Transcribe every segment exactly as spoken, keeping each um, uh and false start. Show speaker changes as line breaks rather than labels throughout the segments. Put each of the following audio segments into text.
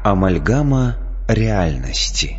Амальгама реальности.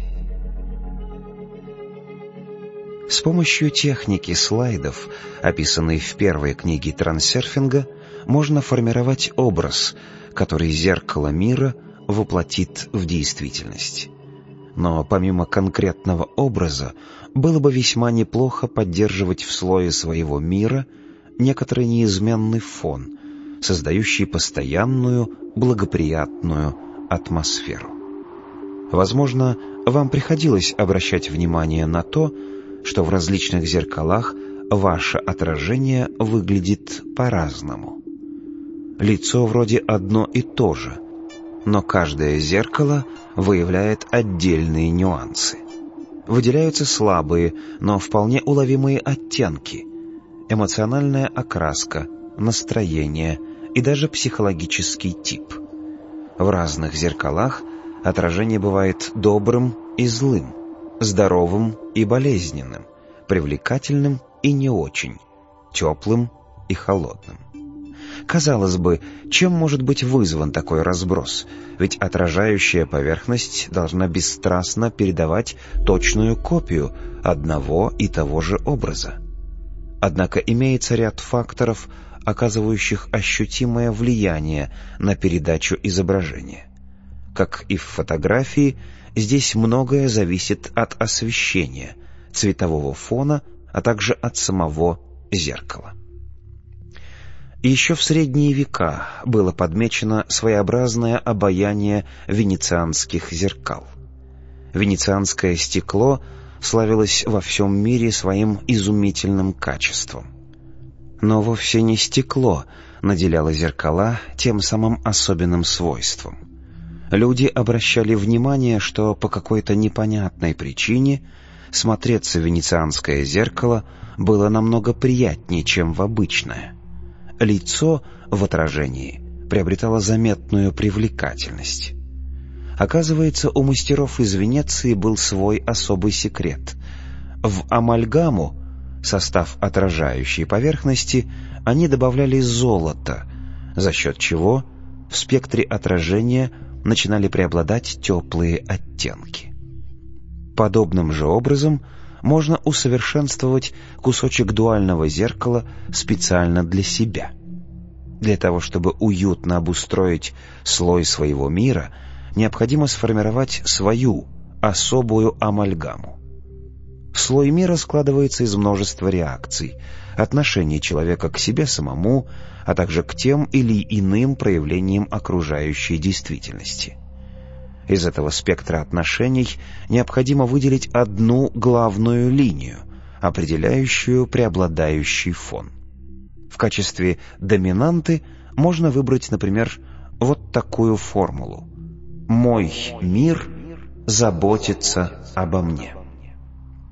С помощью техники слайдов, описанной в первой книге трансерфинга, можно формировать образ, который зеркало мира воплотит в действительность. Но помимо конкретного образа, было бы весьма неплохо поддерживать в слое своего мира некоторый неизменный фон, создающий постоянную, благоприятную атмосферу. Возможно, вам приходилось обращать внимание на то, что в различных зеркалах ваше отражение выглядит по-разному. Лицо вроде одно и то же, но каждое зеркало выявляет отдельные нюансы. Выделяются слабые, но вполне уловимые оттенки, эмоциональная окраска, настроение и даже психологический тип. В разных зеркалах отражение бывает добрым и злым, здоровым и болезненным, привлекательным и не очень, теплым и холодным. Казалось бы, чем может быть вызван такой разброс? Ведь отражающая поверхность должна бесстрастно передавать точную копию одного и того же образа. Однако имеется ряд факторов, оказывающих ощутимое влияние на передачу изображения. Как и в фотографии, здесь многое зависит от освещения, цветового фона, а также от самого зеркала. Еще в средние века было подмечено своеобразное обаяние венецианских зеркал. Венецианское стекло славилось во всем мире своим изумительным качеством. Но вовсе не стекло наделяло зеркала тем самым особенным свойством. Люди обращали внимание, что по какой-то непонятной причине смотреться в венецианское зеркало было намного приятнее, чем в обычное. Лицо в отражении приобретало заметную привлекательность. Оказывается, у мастеров из Венеции был свой особый секрет. В амальгаму, состав отражающей поверхности, они добавляли золото, за счет чего в спектре отражения начинали преобладать теплые оттенки. Подобным же образом можно усовершенствовать кусочек дуального зеркала специально для себя. Для того, чтобы уютно обустроить слой своего мира, необходимо сформировать свою особую амальгаму. Слой мира складывается из множества реакций, отношений человека к себе самому, а также к тем или иным проявлениям окружающей действительности. Из этого спектра отношений необходимо выделить одну главную линию, определяющую преобладающий фон. В качестве доминанты можно выбрать, например, вот такую формулу: «Мой мир заботится обо мне».